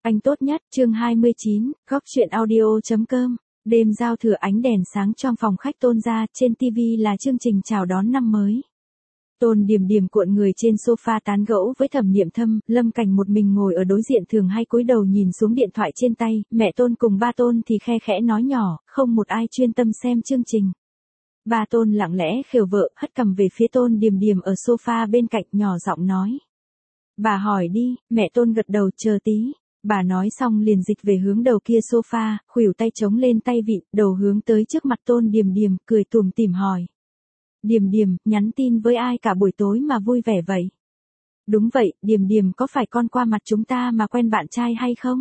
Anh tốt nhất, chương 29, góc chuyện audio.com. Đêm giao thừa ánh đèn sáng trong phòng khách Tôn gia, trên TV là chương trình chào đón năm mới. Tôn Điềm Điềm cuộn người trên sofa tán gẫu với Thẩm Niệm Thâm, Lâm Cảnh một mình ngồi ở đối diện thường hay cúi đầu nhìn xuống điện thoại trên tay, mẹ Tôn cùng ba Tôn thì khe khẽ nói nhỏ, không một ai chuyên tâm xem chương trình. Ba Tôn lặng lẽ khều vợ, hất cằm về phía Tôn Điềm Điềm ở sofa bên cạnh, nhỏ giọng nói. Bà hỏi đi, mẹ Tôn gật đầu, chờ tí. Bà nói xong liền dịch về hướng đầu kia sofa, khuỷu tay chống lên tay vịn, đầu hướng tới trước mặt Tôn Điềm Điềm, cười tủm tỉm hỏi. Điềm Điềm, nhắn tin với ai cả buổi tối mà vui vẻ vậy? Đúng vậy, Điềm Điềm có phải con qua mặt chúng ta mà quen bạn trai hay không?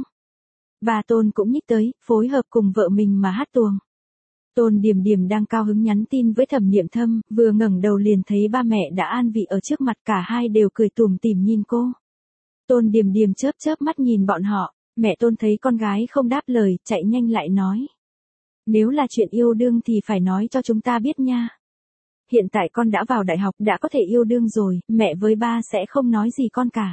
Bà Tôn cũng nhích tới, phối hợp cùng vợ mình mà hát tuồng. Tôn Điềm Điềm đang cao hứng nhắn tin với Thẩm Niệm Thâm, vừa ngẩng đầu liền thấy ba mẹ đã an vị ở trước mặt, cả hai đều cười tủm tỉm nhìn cô. Tôn Điềm Điềm chớp chớp mắt nhìn bọn họ, mẹ Tôn thấy con gái không đáp lời, chạy nhanh lại nói. Nếu là chuyện yêu đương thì phải nói cho chúng ta biết nha. Hiện tại con đã vào đại học, đã có thể yêu đương rồi, mẹ với ba sẽ không nói gì con cả.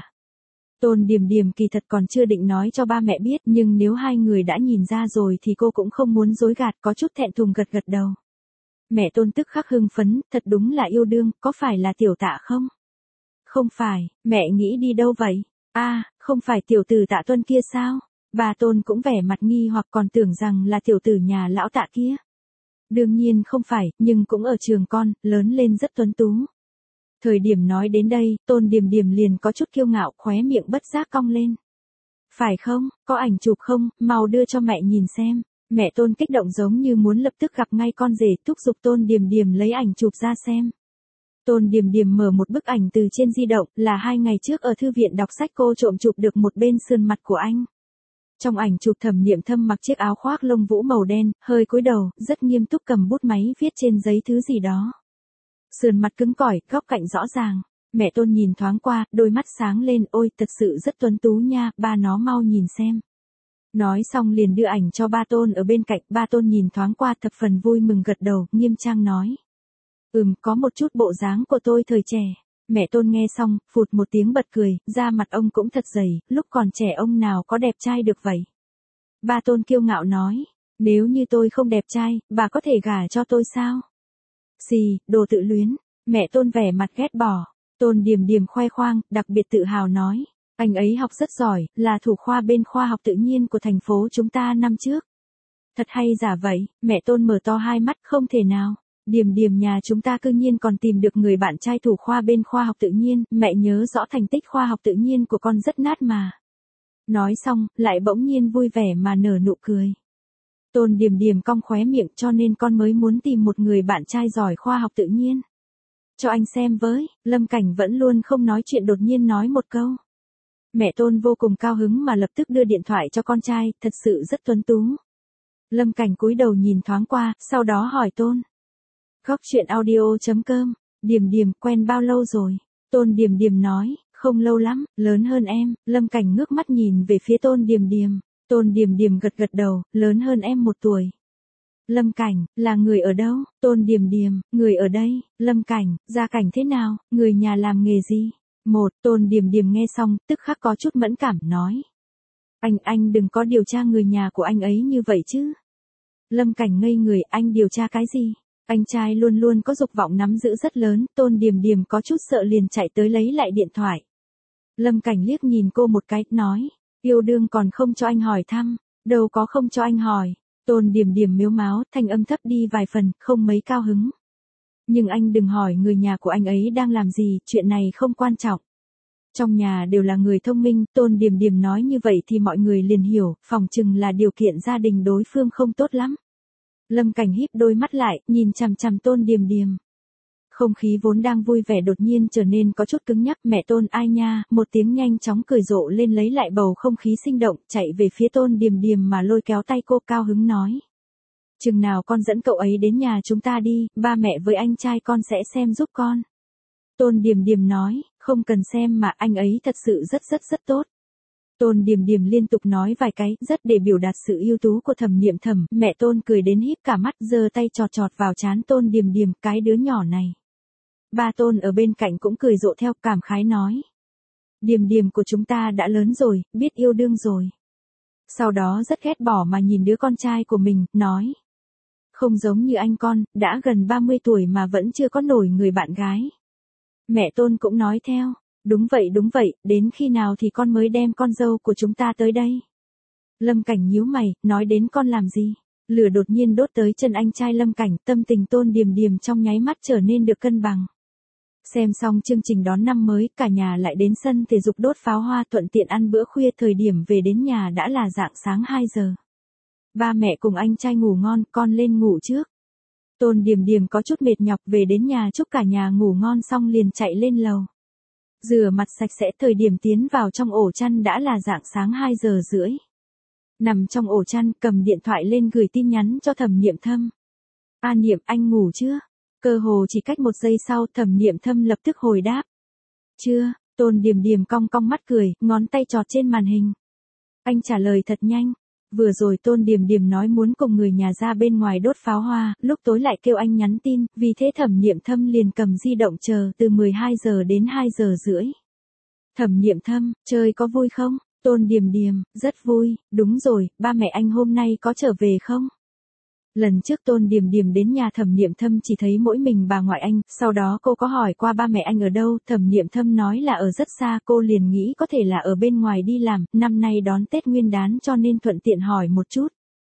Tôn Điềm Điềm kỳ thật còn chưa định nói cho ba mẹ biết, nhưng nếu hai người đã nhìn ra rồi thì cô cũng không muốn dối gạt, có chút thẹn thùng gật gật đầu. Mẹ Tôn tức khắc hưng phấn, thật đúng là yêu đương, có phải là Tiểu Tạ không? Không phải, mẹ nghĩ đi đâu vậy? Không phải tiểu tử Tạ Tuân kia sao? Bà Tôn cũng vẻ mặt nghi hoặc, còn tưởng rằng là tiểu tử nhà lão Tạ kia. Đương nhiên không phải, nhưng cũng ở trường con, lớn lên rất tuấn tú. Thời điểm nói đến đây, Tôn Điềm Điềm liền có chút kiêu ngạo, khóe miệng bất giác cong lên. Phải không, có ảnh chụp không, mau đưa cho mẹ nhìn xem. Mẹ Tôn kích động giống như muốn lập tức gặp ngay con rể, thúc giục Tôn Điềm Điềm lấy ảnh chụp ra xem. Tôn Điềm Điềm mở một bức ảnh từ trên di động, là 2 ngày trước ở thư viện đọc sách cô trộm chụp được một bên sườn mặt của anh. Trong ảnh chụp Thẩm Niệm Thâm mặc chiếc áo khoác lông vũ màu đen, hơi cúi đầu, rất nghiêm túc cầm bút máy viết trên giấy thứ gì đó. Sườn mặt cứng cỏi, góc cạnh rõ ràng. Mẹ Tôn nhìn thoáng qua, đôi mắt sáng lên, ôi thật sự rất tuấn tú nha, ba nó mau nhìn xem. Nói xong liền đưa ảnh cho ba Tôn ở bên cạnh, ba Tôn nhìn thoáng qua thập phần vui mừng gật đầu, nghiêm trang nói. Có một chút bộ dáng của tôi thời trẻ. Mẹ Tôn nghe xong, phụt một tiếng bật cười, da mặt ông cũng thật dày, lúc còn trẻ ông nào có đẹp trai được vậy. Ba Tôn kiêu ngạo nói, nếu như tôi không đẹp trai, bà có thể gả cho tôi sao? Xì, đồ tự luyến. Mẹ Tôn vẻ mặt ghét bỏ. Tôn Điềm Điềm khoe khoang, đặc biệt tự hào nói, anh ấy học rất giỏi, là thủ khoa bên khoa học tự nhiên của thành phố chúng ta năm trước. Thật hay giả vậy? Mẹ Tôn mở to hai mắt, không thể nào. Điềm Điềm nhà chúng ta cư nhiên còn tìm được người bạn trai thủ khoa bên khoa học tự nhiên, mẹ nhớ rõ thành tích khoa học tự nhiên của con rất nát mà. Nói xong, lại bỗng nhiên vui vẻ mà nở nụ cười. Tôn Điềm Điềm cong khóe miệng, cho nên con mới muốn tìm một người bạn trai giỏi khoa học tự nhiên. Cho anh xem với, Lâm Cảnh vẫn luôn không nói chuyện đột nhiên nói một câu. Mẹ Tôn vô cùng cao hứng mà lập tức đưa điện thoại cho con trai, thật sự rất tuấn tú. Lâm Cảnh cúi đầu nhìn thoáng qua, sau đó hỏi Tôn. Góc chuyện audio.com, Điềm Điềm, quen bao lâu rồi? Tôn Điềm Điềm nói, không lâu lắm, lớn hơn em. Lâm Cảnh ngước mắt nhìn về phía Tôn Điềm Điềm. Tôn Điềm Điềm gật gật đầu, lớn hơn em 1 tuổi. Lâm Cảnh, là người ở đâu? Tôn Điềm Điềm, người ở đây. Lâm Cảnh, gia cảnh thế nào? Người nhà làm nghề gì? Tôn Điềm Điềm nghe xong, tức khắc có chút mẫn cảm, nói. Anh đừng có điều tra người nhà của anh ấy như vậy chứ. Lâm Cảnh ngây người, anh điều tra cái gì? Anh trai luôn luôn có dục vọng nắm giữ rất lớn, Tôn Điềm Điềm có chút sợ liền chạy tới lấy lại điện thoại. Lâm Cảnh liếc nhìn cô một cái, nói, yêu đương còn không cho anh hỏi thăm, đâu có không cho anh hỏi. Tôn Điềm Điềm mếu máo, thanh âm thấp đi vài phần, không mấy cao hứng. Nhưng anh đừng hỏi người nhà của anh ấy đang làm gì, chuyện này không quan trọng. Trong nhà đều là người thông minh, Tôn Điềm Điềm nói như vậy thì mọi người liền hiểu, phỏng chừng là điều kiện gia đình đối phương không tốt lắm. Lâm Cảnh híp đôi mắt lại, nhìn chằm chằm Tôn Điềm Điềm. Không khí vốn đang vui vẻ đột nhiên trở nên có chút cứng nhắc, mẹ Tôn ai nha, một tiếng nhanh chóng cười rộ lên lấy lại bầu không khí sinh động, chạy về phía Tôn Điềm Điềm mà lôi kéo tay cô, cao hứng nói. Chừng nào con dẫn cậu ấy đến nhà chúng ta đi, ba mẹ với anh trai con sẽ xem giúp con. Tôn Điềm Điềm nói, không cần xem mà anh ấy thật sự rất tốt. Tôn Điềm Điềm liên tục nói vài cái, rất để biểu đạt sự ưu tú của Thẩm Niệm Thâm, mẹ Tôn cười đến híp cả mắt, giơ tay chọt vào trán Tôn Điềm Điềm, cái đứa nhỏ này. Ba Tôn ở bên cạnh cũng cười rộ theo, cảm khái nói. Điềm Điềm của chúng ta đã lớn rồi, biết yêu đương rồi. Sau đó rất ghét bỏ mà nhìn đứa con trai của mình, nói. Không giống như anh con, đã gần 30 tuổi mà vẫn chưa có nổi người bạn gái. Mẹ Tôn cũng nói theo. Đúng vậy, đến khi nào thì con mới đem con dâu của chúng ta tới đây? Lâm Cảnh nhíu mày, nói đến con làm gì? Lửa đột nhiên đốt tới chân anh trai Lâm Cảnh, tâm tình Tôn Điềm Điềm trong nháy mắt trở nên được cân bằng. Xem xong chương trình đón năm mới, cả nhà lại đến sân thể dục đốt pháo hoa thuận tiện ăn bữa khuya, thời điểm về đến nhà đã là rạng sáng 2 giờ. Ba mẹ cùng anh trai ngủ ngon, con lên ngủ trước. Tôn Điềm Điềm có chút mệt nhọc, về đến nhà chúc cả nhà ngủ ngon xong liền chạy lên lầu. Rửa mặt sạch sẽ, thời điểm tiến vào trong ổ chăn đã là rạng sáng 2 giờ rưỡi. Nằm trong ổ chăn, cầm điện thoại lên gửi tin nhắn cho Thẩm Niệm Thâm. A Niệm, anh ngủ chưa? Cơ hồ chỉ cách 1 giây sau, Thẩm Niệm Thâm lập tức hồi đáp. Chưa. Tôn Điềm Điềm cong cong mắt cười, ngón tay chọt trên màn hình. Anh trả lời thật nhanh. Vừa rồi Tôn Điềm Điềm nói muốn cùng người nhà ra bên ngoài đốt pháo hoa, lúc tối lại kêu anh nhắn tin, vì thế Thẩm Niệm Thâm liền cầm di động chờ từ 12 giờ đến 2 giờ rưỡi. Thẩm Niệm Thâm, chơi có vui không? Tôn Điềm Điềm, rất vui, đúng rồi, ba mẹ anh hôm nay có trở về không? Lần trước Tôn Điềm Điềm đến nhà Thẩm Niệm Thâm chỉ thấy mỗi mình bà ngoại anh, sau đó cô có hỏi qua ba mẹ anh ở đâu, Thẩm Niệm Thâm nói là ở rất xa, cô liền nghĩ có thể là ở bên ngoài đi làm, năm nay đón Tết Nguyên đán cho nên thuận tiện hỏi một chút.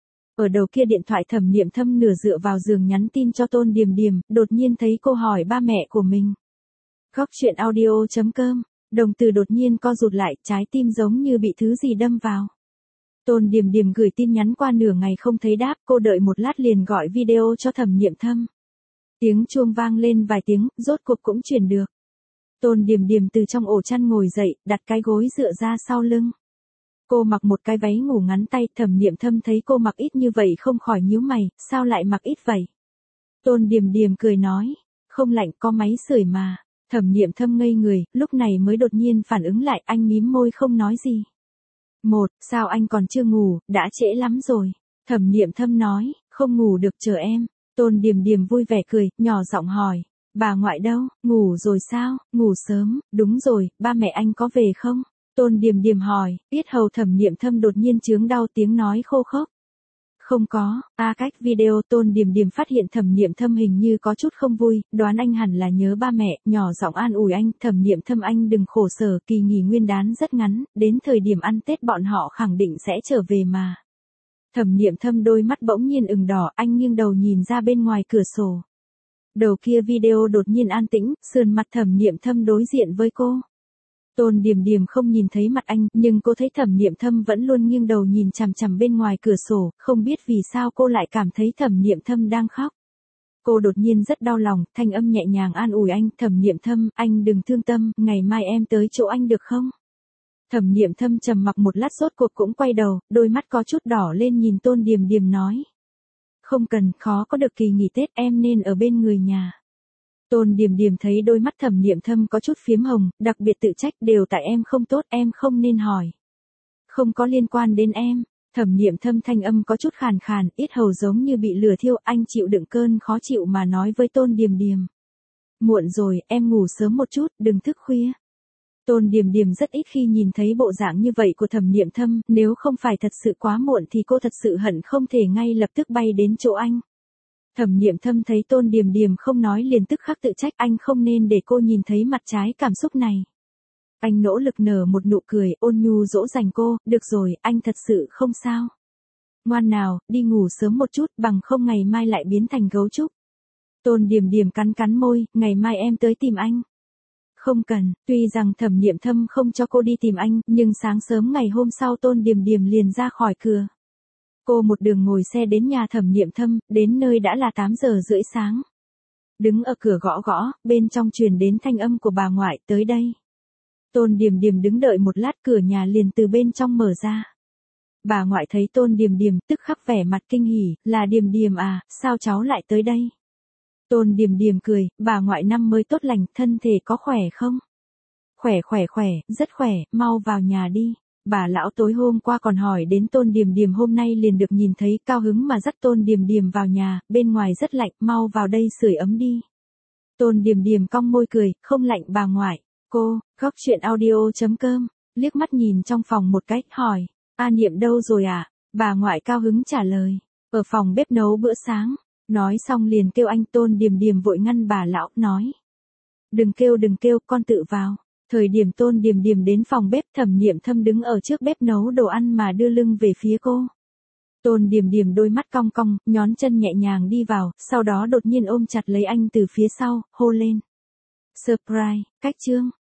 Ở đầu kia điện thoại Thẩm Niệm Thâm nửa dựa vào giường nhắn tin cho Tôn Điềm Điềm, đột nhiên thấy cô hỏi ba mẹ của mình. Góc chuyện audio.com, đồng tử đột nhiên co rụt lại, trái tim giống như bị thứ gì đâm vào. Tôn Điềm Điềm gửi tin nhắn qua nửa ngày không thấy đáp, cô đợi một lát liền gọi video cho Thẩm Niệm Thâm. Tiếng chuông vang lên vài tiếng, rốt cuộc cũng truyền được. Tôn Điềm Điềm từ trong ổ chăn ngồi dậy, đặt cái gối dựa ra sau lưng. Cô mặc một cái váy ngủ ngắn tay, Thẩm Niệm Thâm thấy cô mặc ít như vậy không khỏi nhíu mày, sao lại mặc ít vậy? Tôn Điềm Điềm cười nói, không lạnh, có máy sưởi mà. Thẩm Niệm Thâm ngây người, lúc này mới đột nhiên phản ứng lại, anh mím môi không nói gì. Sao anh còn chưa ngủ, đã trễ lắm rồi. Thẩm Niệm Thâm nói, không ngủ được, chờ em. Tôn Điềm Điềm vui vẻ cười, nhỏ giọng hỏi, bà ngoại đâu, ngủ rồi sao, ngủ sớm, đúng rồi, ba mẹ anh có về không? Tôn Điềm Điềm hỏi, yết hầu Thẩm Niệm Thâm đột nhiên chướng đau, tiếng nói khô khốc. Không có, cách video Tôn Điềm Điềm phát hiện Thẩm Niệm Thâm hình như có chút không vui, đoán anh hẳn là nhớ ba mẹ, nhỏ giọng an ủi anh, Thẩm Niệm Thâm anh đừng khổ sở, kỳ nghỉ Nguyên đán rất ngắn, đến thời điểm ăn Tết bọn họ khẳng định sẽ trở về mà. Thẩm Niệm Thâm đôi mắt bỗng nhiên ửng đỏ, anh nghiêng đầu nhìn ra bên ngoài cửa sổ. Đầu kia video đột nhiên an tĩnh, sườn mặt Thẩm Niệm Thâm đối diện với cô. Tôn Điềm Điềm không nhìn thấy mặt anh, nhưng cô thấy Thẩm Niệm Thâm vẫn luôn nghiêng đầu nhìn chằm chằm bên ngoài cửa sổ, không biết vì sao cô lại cảm thấy Thẩm Niệm Thâm đang khóc. Cô đột nhiên rất đau lòng, thanh âm nhẹ nhàng an ủi anh, Thẩm Niệm Thâm, anh đừng thương tâm, ngày mai em tới chỗ anh được không? Thẩm Niệm Thâm trầm mặc một lát rốt cuộc cũng quay đầu, đôi mắt có chút đỏ lên nhìn Tôn Điềm Điềm nói. Không cần, khó có được kỳ nghỉ Tết, em nên ở bên người nhà. Tôn Điềm Điềm thấy đôi mắt Thẩm Niệm Thâm có chút phiếm hồng, đặc biệt tự trách, đều tại em không tốt, em không nên hỏi. Không có liên quan đến em. Thẩm Niệm Thâm thanh âm có chút khàn khàn, yết hầu giống như bị lửa thiêu, anh chịu đựng cơn khó chịu mà nói với Tôn Điềm Điềm. Muộn rồi, em ngủ sớm một chút, đừng thức khuya. Tôn Điềm Điềm rất ít khi nhìn thấy bộ dạng như vậy của Thẩm Niệm Thâm, nếu không phải thật sự quá muộn thì cô thật sự hận không thể ngay lập tức bay đến chỗ anh. Thẩm Niệm Thâm thấy Tôn Điềm Điềm không nói liền tức khắc tự trách, anh không nên để cô nhìn thấy mặt trái cảm xúc này. Anh nỗ lực nở một nụ cười, ôn nhu dỗ dành cô, được rồi, anh thật sự không sao. Ngoan nào, đi ngủ sớm một chút, bằng không ngày mai lại biến thành gấu trúc. Tôn Điềm Điềm cắn cắn môi, ngày mai em tới tìm anh. Không cần, tuy rằng Thẩm Niệm Thâm không cho cô đi tìm anh, nhưng sáng sớm ngày hôm sau Tôn Điềm Điềm liền ra khỏi cửa. Cô một đường ngồi xe đến nhà Thẩm Niệm Thâm, đến nơi đã là 8 giờ rưỡi sáng. Đứng ở cửa gõ gõ, bên trong truyền đến thanh âm của bà ngoại, tới đây. Tôn Điềm Điềm đứng đợi một lát, cửa nhà liền từ bên trong mở ra. Bà ngoại thấy Tôn Điềm Điềm, tức khắc vẻ mặt kinh hỉ, là Điềm Điềm à, sao cháu lại tới đây? Tôn Điềm Điềm cười, bà ngoại năm mới tốt lành, thân thể có khỏe không? Khỏe, rất khỏe, mau vào nhà đi. Bà lão tối hôm qua còn hỏi đến Tôn Điềm Điềm, hôm nay liền được nhìn thấy, cao hứng mà dắt Tôn Điềm Điềm vào nhà, bên ngoài rất lạnh, mau vào đây sưởi ấm đi. Tôn Điềm Điềm cong môi cười, không lạnh bà ngoại. Cô, góc chuyện audio.com, liếc mắt nhìn trong phòng một cách, hỏi. A Niệm đâu rồi à? Bà ngoại cao hứng trả lời. Ở phòng bếp nấu bữa sáng. Nói xong liền kêu anh. Tôn Điềm Điềm vội ngăn bà lão, nói. Đừng kêu, con tự vào. Thời điểm Tôn Điềm Điềm đến phòng bếp, Thẩm Niệm Thâm đứng ở trước bếp nấu đồ ăn mà đưa lưng về phía cô. Tôn Điềm Điềm đôi mắt cong cong, nhón chân nhẹ nhàng đi vào, sau đó đột nhiên ôm chặt lấy anh từ phía sau, hô lên. Surprise, cách chương.